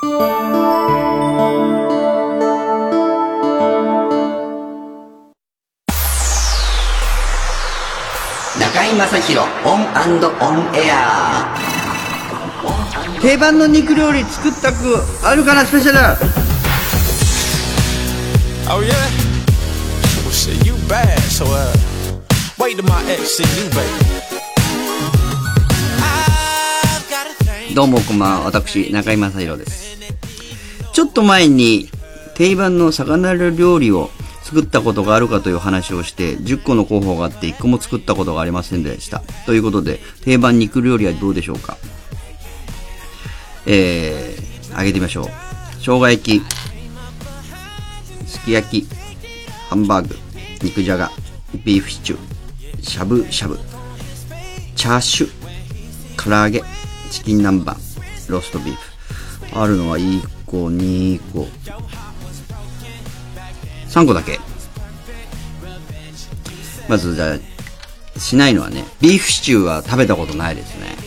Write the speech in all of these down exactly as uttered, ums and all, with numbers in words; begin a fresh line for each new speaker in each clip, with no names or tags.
中井正広オン&オンエア。
定番の肉料理作ったくあるかなスペシャル。
Oh yeah? Well shit, you bad, so uh wait till my ex see you, baby.
どうもこんばんは、私中井正広です。ちょっと前に定番の魚料理を作ったことがあるかという話をしてじゅっこの候補があっていっこも作ったことがありませんでした。ということで定番肉料理はどうでしょうか。えー、揚げてみましょう。生姜焼き、すき焼き、ハンバーグ、肉じゃが、ビーフシチュー、しゃぶしゃぶ、チャーシュー、唐揚げ、チキン南蛮、ローストビーフ。あるのはいっこ、にこ、さんこだけ。まずじゃあしないのはね、ビーフシチューは食べたことないですね。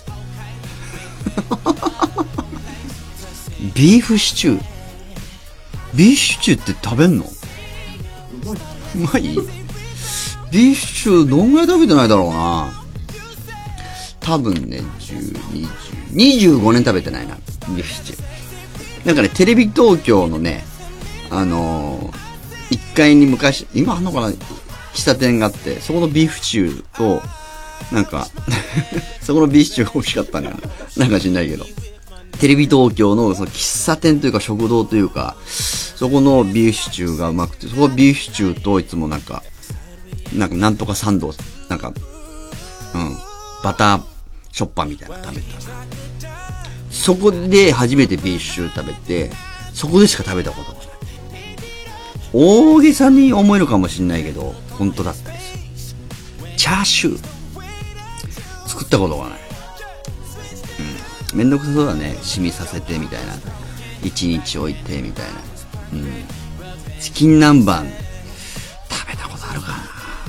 ビーフシチュー、ビーフシチューって食べんの？うまい？ビーフシチューどんぐらい食べてないだろうな。多分ね、じゅう、にじゅう、にじゅうごねん食べてないな、ビーフシチュー。なんかね、テレビ東京のね、あのー、いっかいに昔、今あんのかな、喫茶店があって、そこのビーフシチューと、なんか、そこのビーフシチューが美味しかったんだよな。なんか知んないけど。テレビ東京のその喫茶店というか食堂というか、そこのビーフシチューがうまくて、そこビーフシチューといつもなんか、なんかなんとかサンド、なんか、うん、バターショッパーみたいなの食べた。そこで初めてビーフシチュー食べて、そこでしか食べたことがない。大げさに思えるかもしれないけど、本当だったりする。チャーシュー作ったことがない。うん。めんどくさそうだね。染みさせてみたいな。一日置いてみたいな。うん。チキン南蛮食べたことあるかな。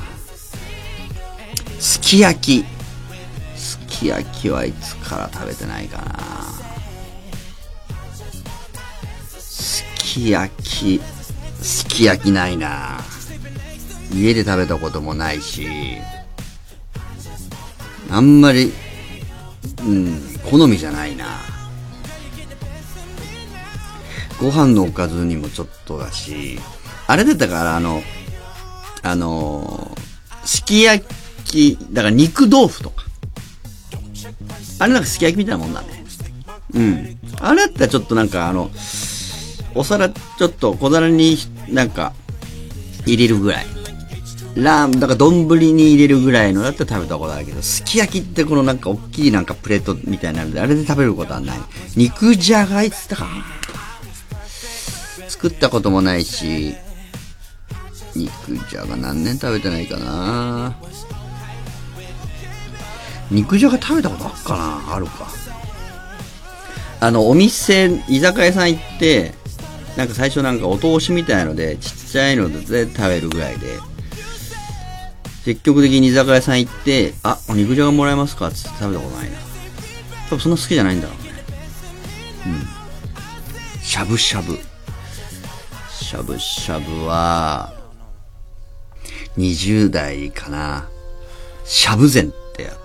すき焼き。すき焼きはいつから食べてないかな。すき焼き。すき焼きないな。家で食べたこともないし、あんまり、うん、好みじゃないな。ご飯のおかずにもちょっとだし、あれだったからあの、あの、すき焼き、だから肉豆腐とか。あれなんかすき焼きみたいなもんだね。うん。あれだったらちょっとなんかあの、お皿ちょっと小皿になんか入れるぐらい。ラーメン、だから丼に入れるぐらいのだったら食べたことあるけど、すき焼きってこのなんか大きいなんかプレートみたいなので、あれで食べることはない。肉じゃがいつったかな。作ったこともないし、肉じゃが何年食べてないかな。肉じゃが食べたことあるかな。あるか。あの、お店、居酒屋さん行って、なんか最初なんかお通しみたいので、ちっちゃいので食べるぐらいで、積極的に居酒屋さん行って、あ、お肉じゃがもらえますかって食べたことないな。多分そんな好きじゃないんだろうね。うん。しゃぶしゃぶ。しゃぶしゃぶは、にじゅう代かな。しゃぶ膳ってやって。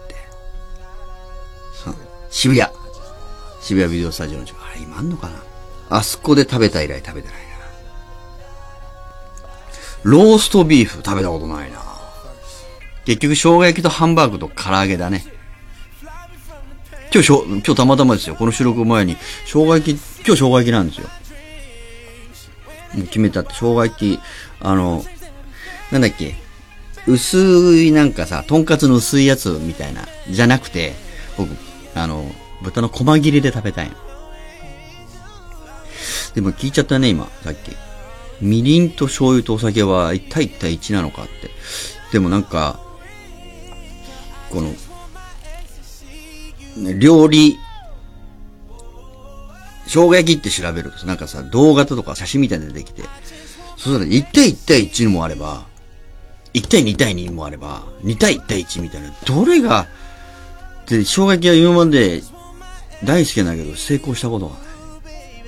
渋谷。渋谷ビデオスタジオの近く。あれ今あんのかな。あそこで食べた以来食べてないな。ローストビーフ食べたことないな。結局生姜焼きとハンバーグと唐揚げだね。今日しょ、今日たまたまですよ。この収録前に生姜焼き、今日生姜焼きなんですよ。もう決めたって、生姜焼き、あの、なんだっけ、薄いなんかさ、とんかつの薄いやつみたいな、じゃなくて、僕、あの、豚の細切れで食べたいの。でも聞いちゃったね、今、さっき。みりんと醤油とお酒はいち対いち対いちなのかって。でもなんか、この、料理、生姜焼きって調べると、なんかさ、動画とか写真みたいなの出てきて、そうしたらいち対いち対いちもあれば、いち対に対にもあれば、に対いち対いちみたいな、どれが、で、生姜焼きは今まで大好きなんだけど、成功したことがない。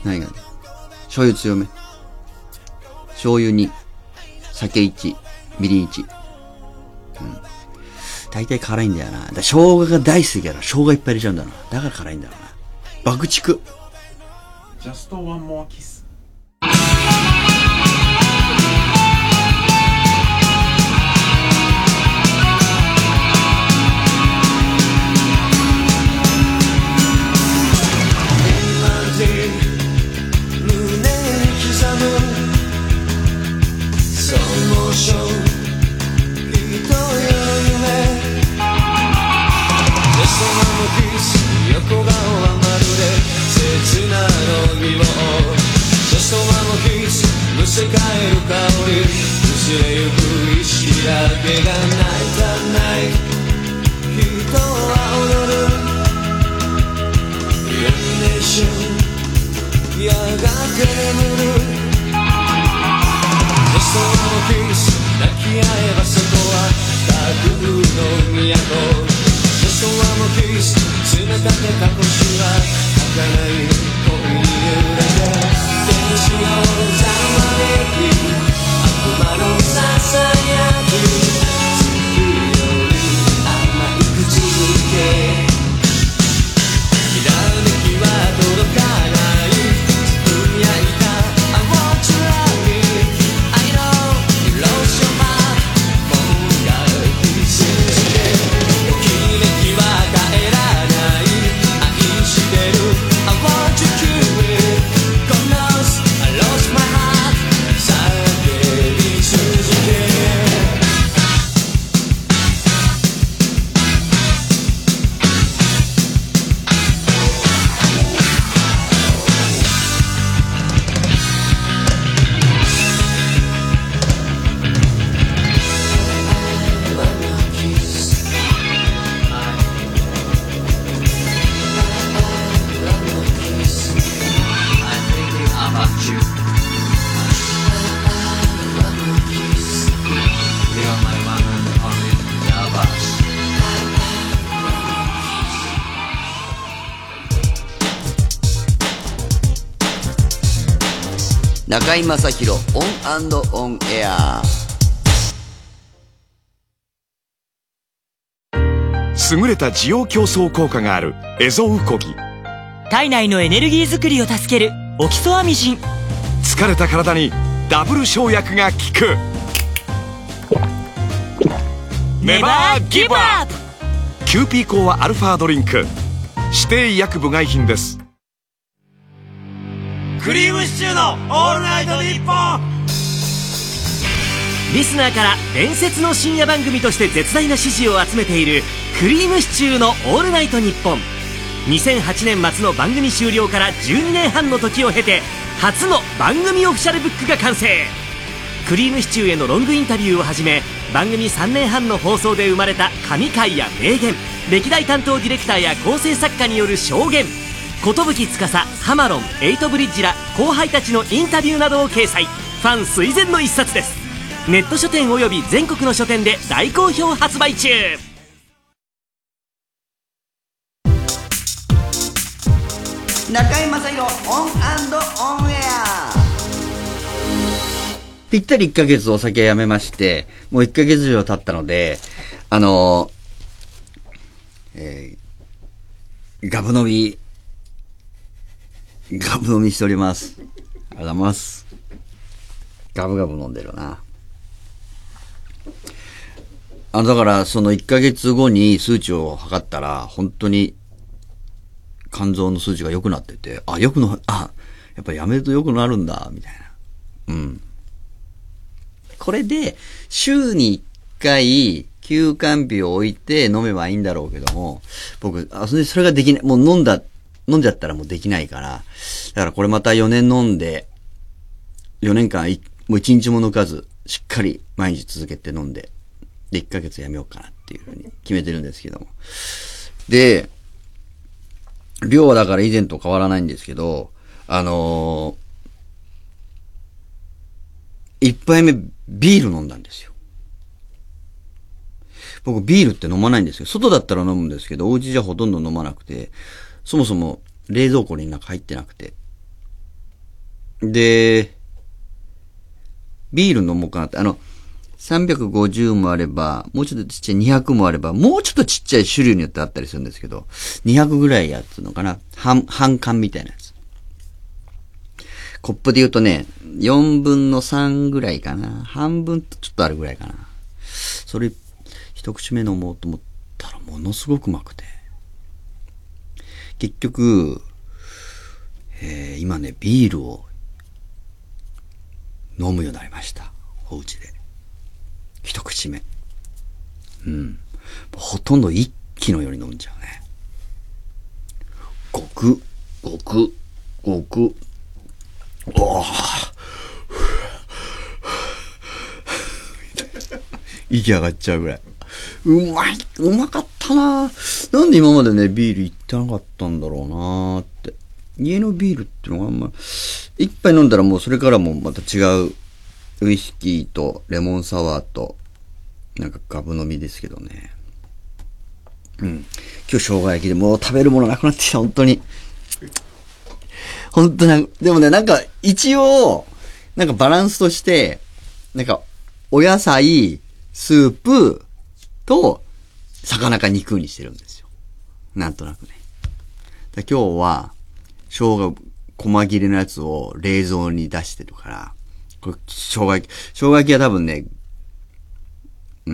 何がね。醤油強め。醤油に、酒いち、みりんいち。うん。大体辛いんだよな。だから生姜が大好きだから生姜いっぱい入れちゃうんだな。だから辛いんだろうな。爆竹。
Just one more kiss.
世界の香り薄れゆく石だけが泣いたない人は踊るイルミネーションやがて眠るそのキス抱き合えばそこは架空の都そのキス冷たてた腰は儚い恋に揺れて天使のざわめき悪魔のささやき月より甘い口づけひらめきは届かないつぶやいた I want you love me I know you lost your mind もうがきすぎてときめきは帰らない愛してる I want you to God knows I lost my heart 叫び続け
中居正広オン&オンエア。
優れた滋養強壮効果があるエゾウコギ。
体内のエネルギー作りを助けるオキソアミジン。
疲れた体にダブル生薬が効く。ネバーギブアップ。キューピーコアアルファドリンク指定医薬部外品です。
クリームシチューのオールナイトニッポン。リスナーから伝説の深夜番組として絶大な支持を集めているクリームシチューのオールナイトニッポン。にせんはちねん末の番組終了からじゅうにねんはんの時を経て初の番組オフィシャルブックが完成。クリームシチューへのロングインタビューをはじめ番組さんねんはんの放送で生まれた神回や名言、歴代担当ディレクターや構成作家による証言、寿司、ハマロン、エイトブリッジら後輩たちのインタビューなどを掲載。ファン垂涎の一冊です。ネット書店および全国の書店で大好評発売中。
中居正広オン&オンエア。
ぴったりいっかげつお酒やめまして、もういっかげつ以上経ったので、あのー、えー、ガブ飲み、ガブ飲みしております。ありがとうございます。ガブガブ飲んでるな。あの、だから、そのいっかげつごに数値を測ったら、本当に、肝臓の数値が良くなってて、あ、良くな、あ、やっぱりやめると良くなるんだ、みたいな。うん。これで、週にいっかい、休肝日を置いて飲めばいいんだろうけども、僕、あ、それ、それができない、もう飲んだ、飲んじゃったらもうできないから、だからこれまたよねん飲んで、よねんかんい、もういちにちも抜かず、しっかり毎日続けて飲んで、で、いっかげつやめようかなっていうふうに決めてるんですけども。で、量はだから以前と変わらないんですけど、あのー、一杯目ビール飲んだんですよ。僕ビールって飲まないんですよ。外だったら飲むんですけど、お家じゃほとんど飲まなくて、そもそも冷蔵庫に中入ってなくて。 で、ビール飲もうかなって。あの、さんびゃくごじゅうもあれば、もうちょっとちっちゃいにひゃくもあれば、もうちょっとちっちゃい種類によってあったりするんですけど、にひゃくぐらいやつのかな。半、半缶みたいなやつ。コップで言うとね、よんぶんのさんぐらいかな。半分とちょっとあるぐらいかな。それ、一口目飲もうと思ったらものすごくうまくて。結局、えー、今ね、ビールを飲むようになりました。お家で。一口目。うん。ほとんど一気のように飲んじゃうね。ごく、ごく、ごく。おー。息上がっちゃうぐらい。うまい、うまかったなぁ。なんで今までね、ビールいってなかったんだろうなぁって。家のビールっていうのがあんま、一杯飲んだらもうそれからもまた違うウイスキーとレモンサワーと、なんかガブ飲みですけどね。うん。今日生姜焼きでもう食べるものなくなってきた、本当に。本当に、でもね、なんか一応、なんかバランスとして、なんかお野菜、スープと魚か肉にしてるんですよ。なんとなくね。で今日は生姜細切れのやつを冷蔵に出してるから、これ生姜焼き、生姜焼きは多分ね、うん、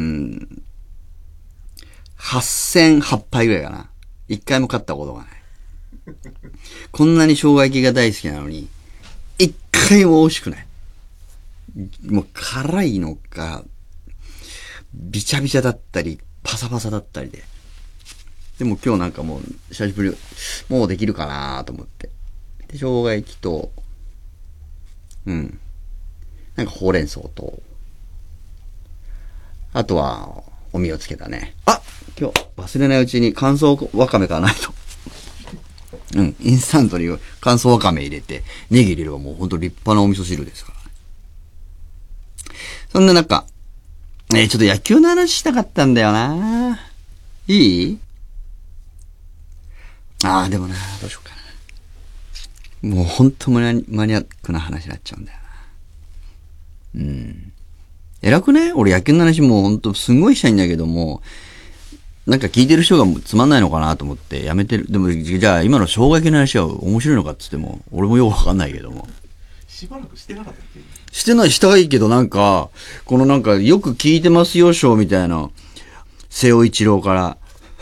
はっせんはっぱいぐらいかな。一回も買ったことがない。こんなに生姜焼きが大好きなのに、一回も美味しくない。もう辛いのか、びちゃびちゃだったり、パサパサだったりで。でも今日なんかもう、久しぶり、もうできるかなと思って。で、生姜焼きと、うん。なんかほうれん草と、あとは、お身をつけたね。あ今日、忘れないうちに乾燥わかめ買わないと。うん。インスタントに乾燥わかめ入れて、ネギ入れればもうほんと立派なお味噌汁ですからね。そんな中、えー、ちょっと野球の話したかったんだよな。いい？ああ、でもな、どうしようかな。もうほんとマニアックな話になっちゃうんだよな。うん。偉くね？俺野球の話もうほんとすごいしたいんだけども、なんか聞いてる人がつまんないのかなと思ってやめてる。でも、じゃあ今の生姜焼きの話は面白いのかって言っても、俺もよくわかんないけども。
しばらくしてなかったっけ？
してない、したいけどなんか、このなんかよく聞いてますよ賞みたいな、瀬尾一郎から。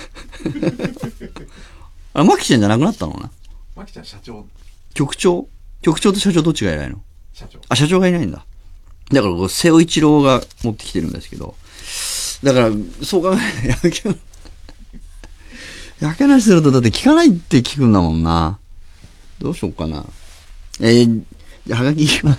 あれ、マキちゃんじゃなくなったのな。
マキちゃん社長。
局長局長と社長どっちが偉いの？
社長。
あ、社長がいないんだ。だから、瀬尾一郎が持ってきてるんですけど。だから、そう考えない。野球、野球の話するとだって聞かないって聞くんだもんな。どうしようかな。えー、じゃあ、はがきいきます。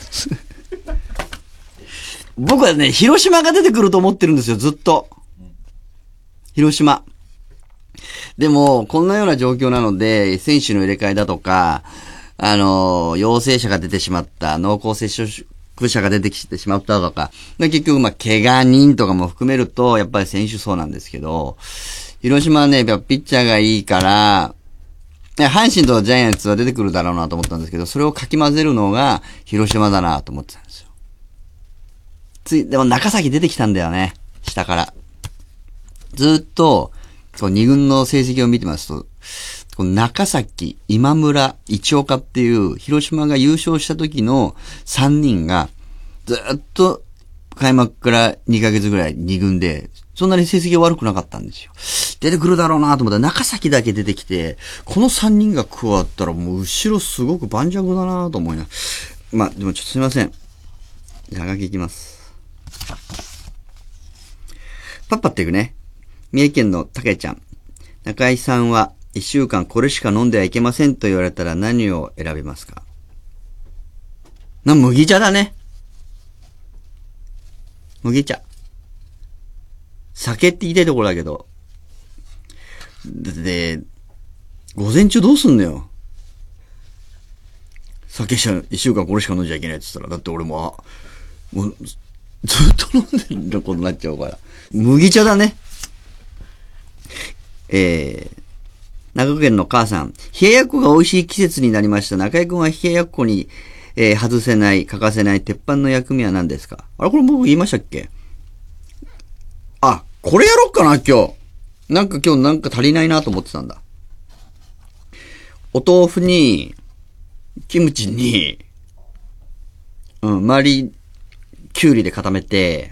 僕はね、広島が出てくると思ってるんですよ、ずっと。広島。でも、こんなような状況なので、選手の入れ替えだとか、あの、陽性者が出てしまった、濃厚接触者が出てきてしまったとか、結局、まあ、怪我人とかも含めると、やっぱり選手層なんですけど、広島はね、やっぱピッチャーがいいから、阪神とジャイアンツは出てくるだろうなと思ったんですけど、それをかき混ぜるのが広島だなと思ってたんですよ。つい、でも中崎出てきたんだよね。下から。ずっと、こう二軍の成績を見てますと、この中崎、今村、市岡っていう広島が優勝した時のさんにんが、ずっと開幕からにかげつぐらい二軍で、そんなに成績が悪くなかったんですよ。出てくるだろうなと思ったら中崎だけ出てきて、このさんにんが加わったらもう後ろすごく盤石だなと思いな。まあ、でもちょっとすいません。じゃあ、はがきいきます。パッパっていくね。三重県のたけちゃん。中井さんは一週間これしか飲んではいけませんと言われたら何を選びますか？な、麦茶だね。麦茶。酒って言いたいところだけど。で、午前中どうすんのよ。酒しか、一週間これしか飲んじゃいけないって言ったら、だって俺も、あ、もう、ずっと飲んでることになっちゃうから。麦茶だね。えー、長野県の母さん。冷ややっこが美味しい季節になりました。中井くんは冷ややっこに、 えー、外せない、欠かせない鉄板の薬味は何ですか？あれこれ僕言いましたっけ？あ、これやろっかな今日。なんか今日なんか足りないなと思ってたんだ。お豆腐に、キムチに、うん、周り、きゅうりで固めて、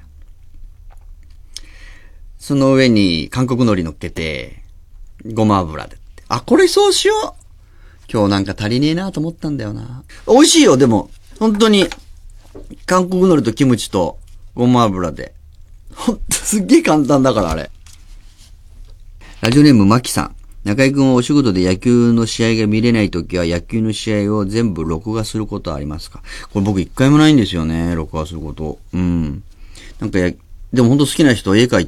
その上に韓国海苔乗っけて、ごま油で。あ、これそうしよう。今日なんか足りねえなと思ったんだよな。美味しいよ、でも。本当に、韓国海苔とキムチとごま油で。ほんとすっげえ簡単だから、あれ。ラジオネームマキさん。中井くんはお仕事で野球の試合が見れないときは野球の試合を全部録画することはありますか？これ僕一回もないんですよね、録画すること。うん。なんかや、でもほんと好きな人は家帰って、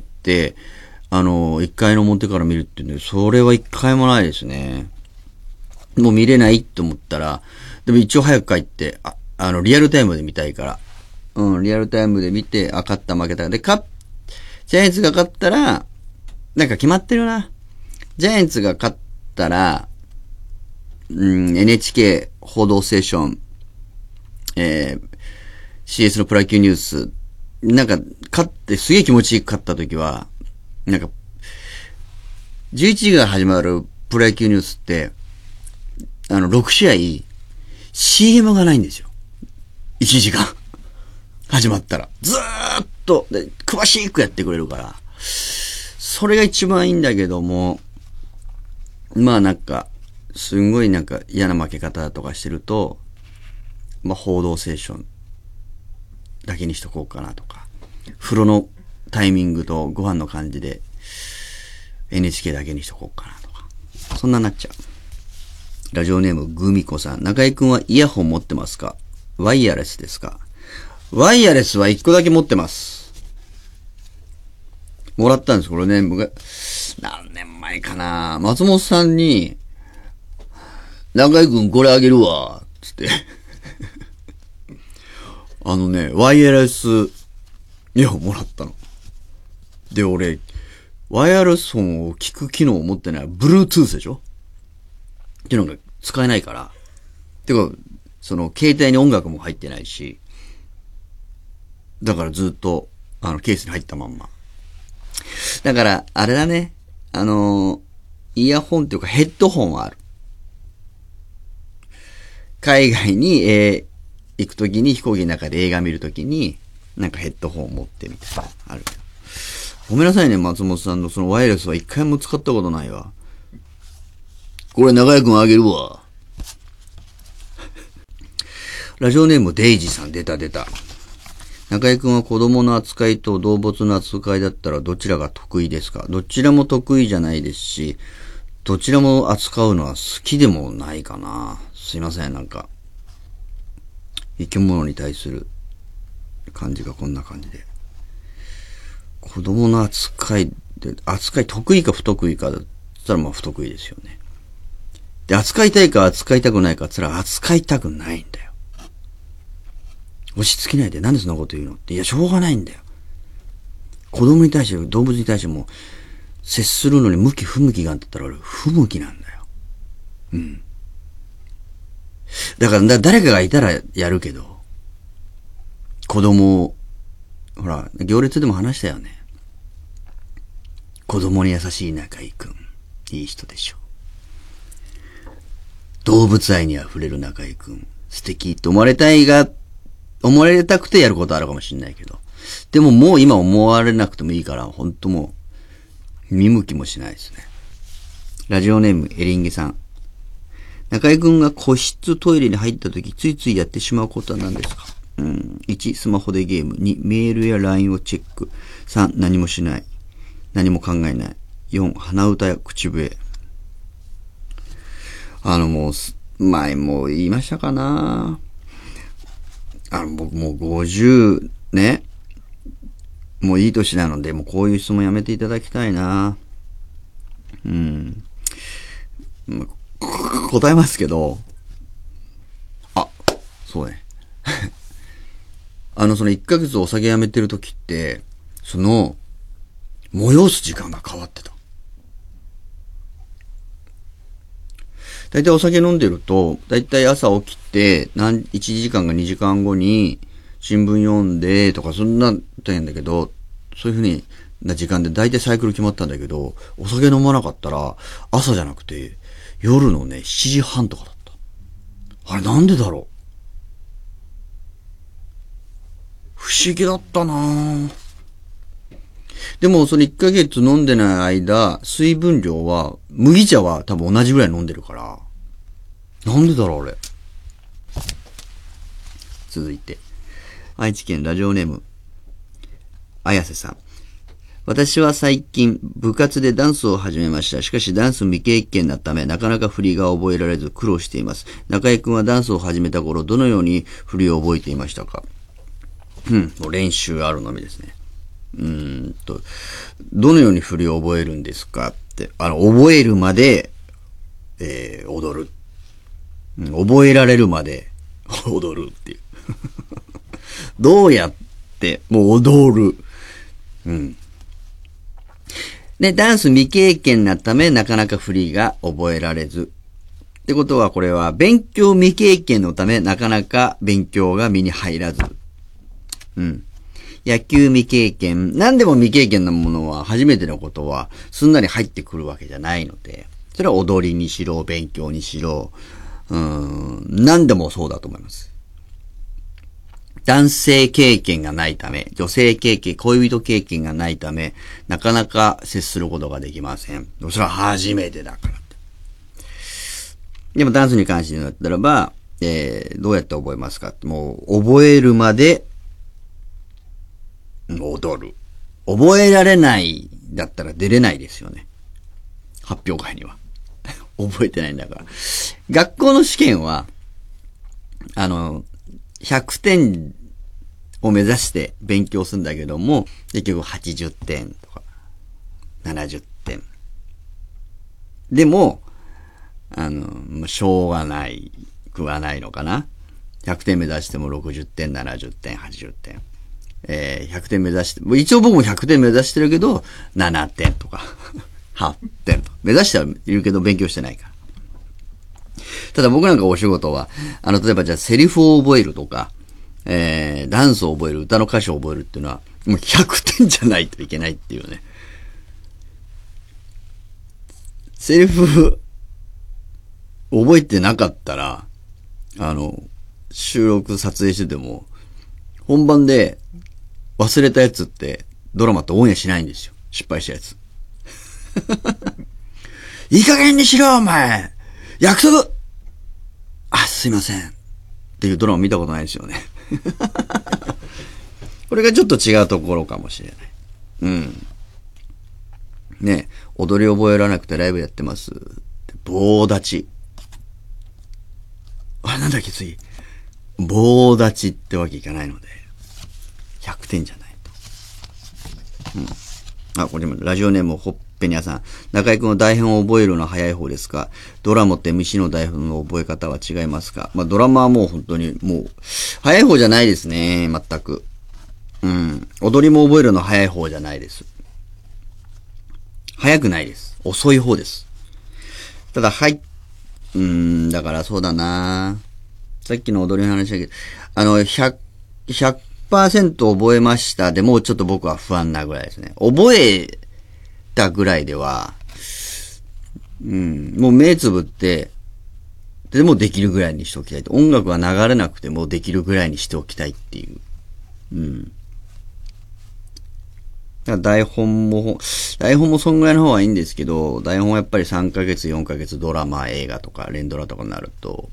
あの、一回の表から見るっていうんで、それは一回もないですね。もう見れないって思ったら、でも一応早く帰って、あ、あの、リアルタイムで見たいから。うん、リアルタイムで見て、あ、勝った負けた。で、勝っ、ジャイアンツが勝ったら、なんか決まってるな。ジャイアンツが勝ったら、うん、エヌエイチケー 報道ステーション、えー、シーエス のプロ野球ニュース、なんか、勝ってすげえ気持ちいい勝った時は、なんか、じゅういちじから始まるプロ野球ニュースって、あの、ろく試合、シーエム がないんですよ。いちじかん。始まったら。ずーっと、で、詳しくやってくれるから。それが一番いいんだけども、まあなんか、すんごいなんか嫌な負け方とかしてると、まあ報道ステーションだけにしとこうかなとか、風呂のタイミングとご飯の感じで エヌエイチケー だけにしとこうかなとか、そんなになっちゃう。ラジオネームグミコさん。中井くんはイヤホン持ってますか？ワイヤレスですか？ワイヤレスは一個だけ持ってます。もらったんです。これね、何年前かな。松本さんに、中井くんこれあげるわ、つって。あのね、ワイヤレスイヤホンもらったの。で、俺、ワイヤレス音を聞く機能を持ってない。Bluetooth でしょ？っていうのが使えないから。てか、その、携帯に音楽も入ってないし。だからずっと、あの、ケースに入ったまんま。だから、あれだね。あのー、イヤホンっていうかヘッドホンはある。海外に、えー、行くときに飛行機の中で映画見るときに、なんかヘッドホンを持ってみたいな、あるけど。ごめんなさいね、松本さんのそのワイヤレスは一回も使ったことないわ。これ中井くんあげるわ。ラジオネームデイジーさん、出た出た。中井くんは子供の扱いと動物の扱いだったらどちらが得意ですか？どちらも得意じゃないですし、どちらも扱うのは好きでもないかな。すいません、なんか。生き物に対する感じがこんな感じで。子供の扱いで、扱い得意か不得意かだったらまあ不得意ですよね。で、扱いたいか扱いたくないかって言ったら扱いたくないんだよ。押し付けないで、なんでそんなこと言うのって。いや、しょうがないんだよ。子供に対して、動物に対しても、接するのに向き不向きがあったら俺、不向きなんだよ。うん。だから、だ誰かがいたらやるけど、子供を、ほら、行列でも話したよね。子供に優しい中井くん。いい人でしょ。動物愛に溢れる中井くん。素敵と思われたいが、思われたくてやることあるかもしれないけど。でももう今思われなくてもいいから、ほんともう、見向きもしないですね。ラジオネームエリンギさん。中井くんが個室トイレに入った時、ついついやってしまうことは何ですか？うん。いち、スマホでゲーム。に、メールや ライン をチェック。さん、何もしない。何も考えない。よん、鼻歌や口笛。あのもう、前も言いましたかな？あの、僕もうごじゅうね。もういい年なので、もうこういう質問やめていただきたいな。うん。答えますけど、あ、そうね。あの、そのいっかげつお酒やめてる時って、その、催す時間が変わってた。 だいたいお酒飲んでると、だいたい朝起きて、何、いちじかんかにじかんごに新聞読んでとか、そんな大変だけど、そういうふうにな時間でだいたいサイクル決まったんだけど、お酒飲まなかったら、朝じゃなくて、夜のね、しちじはんとかだった。あれなんでだろう。不思議だったなぁ。でも、そのいっかげつ飲んでない間、水分量は、麦茶は多分同じぐらい飲んでるから。なんでだろう、あれ。続いて。愛知県ラジオネーム、綾瀬さん。私は最近、部活でダンスを始めました。しかし、ダンス未経験なため、なかなか振りが覚えられず苦労しています。中井くんはダンスを始めた頃、どのように振りを覚えていましたか？うん、もう練習あるのみですね。うーんと、どのように振りを覚えるんですかって、あの、覚えるまで、えー、踊る、うん。覚えられるまで踊るっていう。どうやって、もう踊る。うん。で、ダンス未経験なため、なかなか振りが覚えられず。ってことは、これは、勉強未経験のため、なかなか勉強が身に入らず。うん。野球未経験、何でも未経験なものは、初めてのことは、すんなり入ってくるわけじゃないので、それは踊りにしろ、勉強にしろ、うーん、何でもそうだと思います。男性経験がないため、女性経験、恋人経験がないため、なかなか接することができません。それは初めてだからって。でもダンスに関してだったらば、えー、どうやって覚えますかって、もう、覚えるまで、踊る。覚えられないだったら出れないですよね。発表会には。覚えてないんだから。学校の試験は、あの、ひゃくてんを目指して勉強するんだけども、結局はちじゅってんとか、ななじゅってん。でも、あの、しょうがないくはないのかな。ひゃくてん目指してもろくじゅってん、ななじゅってん、はちじゅってん。えー、ひゃくてん目指して、一応僕もひゃくてん目指してるけど、ななてんとか、はってんと。目指してはいるけど勉強してないから。ただ僕なんかお仕事は、あの、例えばじゃあセリフを覚えるとか、えー、ダンスを覚える、歌の歌詞を覚えるっていうのは、もうひゃくてんじゃないといけないっていうね。セリフ、覚えてなかったら、あの、収録撮影してても、本番で忘れたやつってドラマってオンエアしないんですよ。失敗したやつ。いい加減にしろお前約束あ、すいません。っていうドラマ見たことないですよね。これがちょっと違うところかもしれない。うん。ね、踊り覚えらなくてライブやってます。棒立ち。あれなんだっけ次。棒立ちってわけいかないので。ひゃくてんじゃないと。うん。あ、これもラジオネームほっぺにゃさん。中井くんの台本を覚えるのは早い方ですか？ドラマって エムシー の台本の覚え方は違いますか？まあドラマはもう本当にもう、早い方じゃないですね。全く。うん。踊りも覚えるの早い方じゃないです。早くないです。遅い方です。ただ、はい。うーん、だからそうだな。さっきの踊りの話だけど、あの、ひゃく、ひゃくパーセント 覚えましたでもうちょっと僕は不安なぐらいですね。覚えたぐらいでは、うん、もう目つぶって、でもできるぐらいにしておきたいと。音楽は流れなくてもできるぐらいにしておきたいっていう。うん。だから台本も、台本もそんぐらいの方がいいんですけど、台本はやっぱりさんかげつ、よんかげつドラマ、映画とか、連ドラとかになると、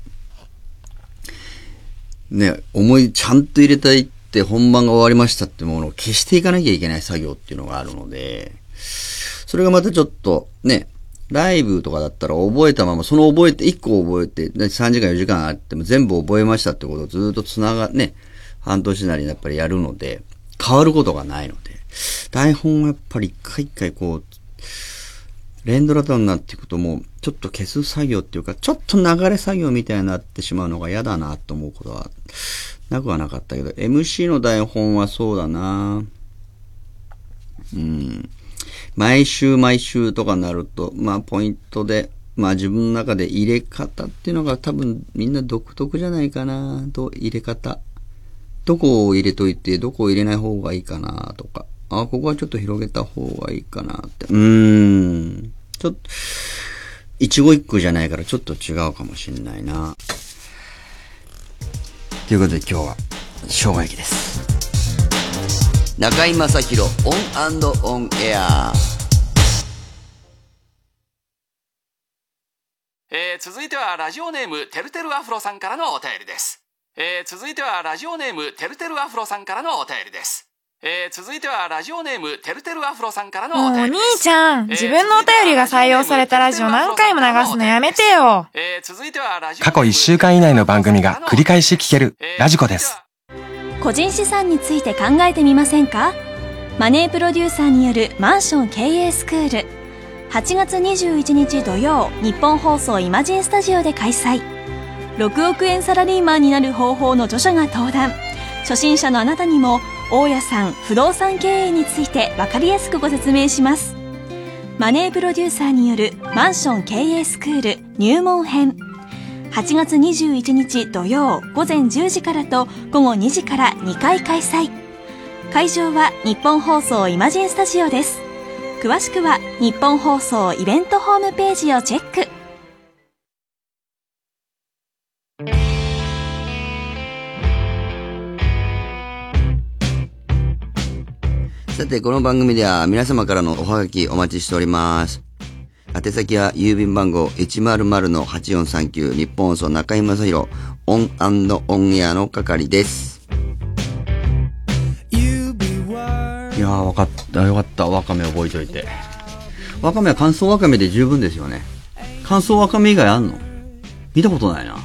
ね、思い、ちゃんと入れたいって本番が終わりましたってものを消していかなきゃいけない作業っていうのがあるので、それがまたちょっと、ね、ライブとかだったら覚えたまま、その覚えて、いっこ覚えて、さんじかんよじかんあっても全部覚えましたってことをずっと繋が、ね、半年なりやっぱりやるので、変わることがないので、台本はやっぱり一回一回こう、連ドラとになっていくともう、ちょっと消す作業っていうか、ちょっと流れ作業みたいになってしまうのが嫌だなと思うことは、なくはなかったけど、エムシー の台本はそうだな。うん。毎週毎週とかになると、まあポイントで、 まあ自分の中で入れ方っていうのが多分みんな独特じゃないかな。と入れ方。どこを入れといて、どこを入れない方がいいかなとか。あ、ここはちょっと広げた方がいいかなって。うーん。ちょっと、一語一句じゃないからちょっと違うかもしれないな。ということで今日は、生姜焼きです。
中居正広オン&オンエア。
えー、続いてはラジオネームてるてるアフロさんからのお便りです。えー、続いてはラジオネームてるてるアフロさんからのお便りです。えー、続いてはラジオネームてるてるアフロさんからのお便りです。
もうお兄ちゃん、自分のお便りが採用されたラジオ何回も流すのやめてよ。
えー、続いてはラジオ
過去いっしゅうかん以内の番組が繰り返し聞けるラジコです。
個人資産について考えてみませんか？マネープロデューサーによるマンション経営スクール、はちがつにじゅういちにち土曜、日本放送イマジンスタジオで開催。ろくおくえんサラリーマンになる方法の著者が登壇。初心者のあなたにも大家さん不動産経営について分かりやすくご説明します。マネープロデューサーによるマンション経営スクール入門編、はちがつにじゅういちにち土曜ごぜんじゅうじからとごごにじからにかい開催。会場は日本放送イマジンスタジオです。詳しくは日本放送イベントホームページをチェック。
さて、この番組では皆様からのおはがきお待ちしております。宛先は郵便番号 いちまるまるのはちよんさんきゅう 日本放送中居正広オン&オンエアの係です。いやー、わかった。よかった。わかめ覚えといて。わかめは乾燥わかめで十分ですよね。乾燥わかめ以外あんの？見たことないな。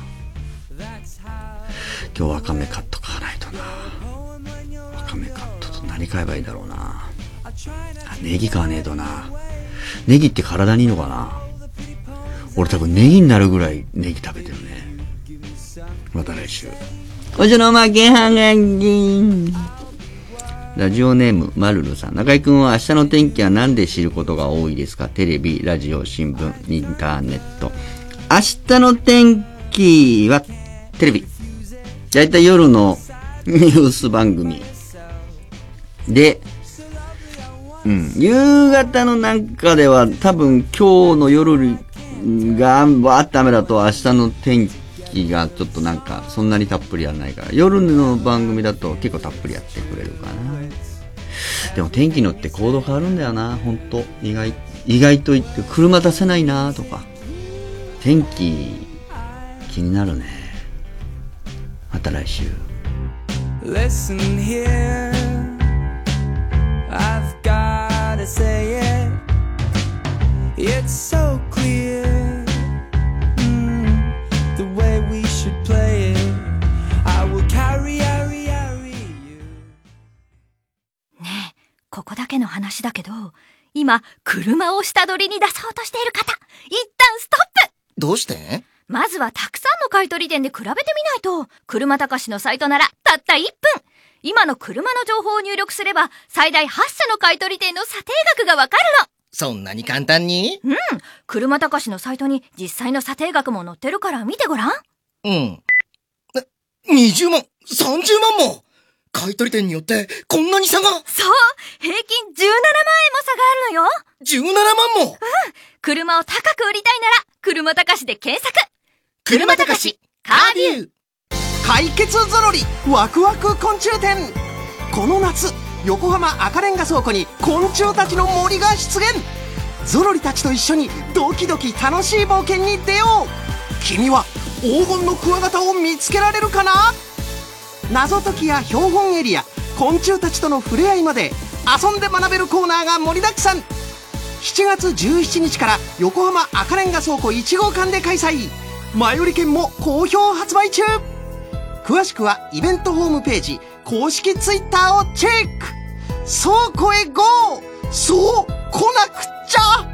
今日わかめ買っとかないとな。わかめ買っとと何買えばいいだろうな。あ、ネギ買わねえとな。ネギって体にいいのかな。俺多分ネギになるぐらいネギ食べてるね。また来週。おじのまけはがき。ラジオネーム、まるるさん。中居くんは明日の天気は何で知ることが多いですか？テレビ、ラジオ、新聞、インターネット。明日の天気はテレビ。だいたい夜のニュース番組。で、うん、夕方のなんかでは多分今日の夜がわーって雨だと明日の天気がちょっとなんかそんなにたっぷりやらないから、夜の番組だと結構たっぷりやってくれるかな。でも天気によって行動変わるんだよな、ほんと。意外、意外と言って車出せないなとか。天気気になるね。また来週。
Listen here, I've gotta say it, it's so clear, mm, the way we should play it, I will carry, carry, carry you.
ねえ、ここだけの話だけど、今、車を下取りに出そうとしている方、一旦ストップ。
どうして？
まずはたくさんの買取店で比べてみないと、車たかしのサイトならたったいっぷん。今の車の情報を入力すれば、最大はっしゃの買取店の査定額がわかるの。
そんなに簡単に？
うん。車たかしのサイトに実際の査定額も載ってるから見てごらん。
うん。にじゅうまん、さんじゅうまんも買取店によってこんなに差が。
そう。平均じゅうななまんえんも差があるのよ。
じゅうななまんも。
うん。車を高く売りたいなら、車たかしで検索。
車たかしカービュー。
解決ぞろりワクワク昆虫展。この夏、横浜赤レンガ倉庫に昆虫たちの森が出現。ゾロリたちと一緒にドキドキ楽しい冒険に出よう。君は黄金のクワガタを見つけられるかな。謎解きや標本エリア、昆虫たちとの触れ合いまで遊んで学べるコーナーが盛りだくさん。しちがつじゅうしちにちから横浜赤レンガ倉庫いちごうかんで開催。前売り券も好評発売中。詳しくはイベントホームページ、公式ツイッターをチェック。倉庫へゴー。そう来なくっちゃ。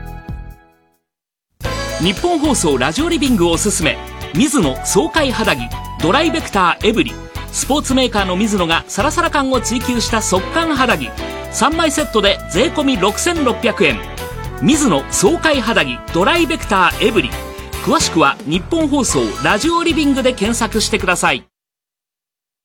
日本放送ラジオリビングおすすめ、水野爽快肌着ドライベクターエブリ。スポーツメーカーの水野がサラサラ感を追求した速乾肌着、さんまいセットで税込みろくせんろっぴゃくえん。水野爽快肌着ドライベクターエブリ。 詳しくは日本放送ラジオリビングで検索してください。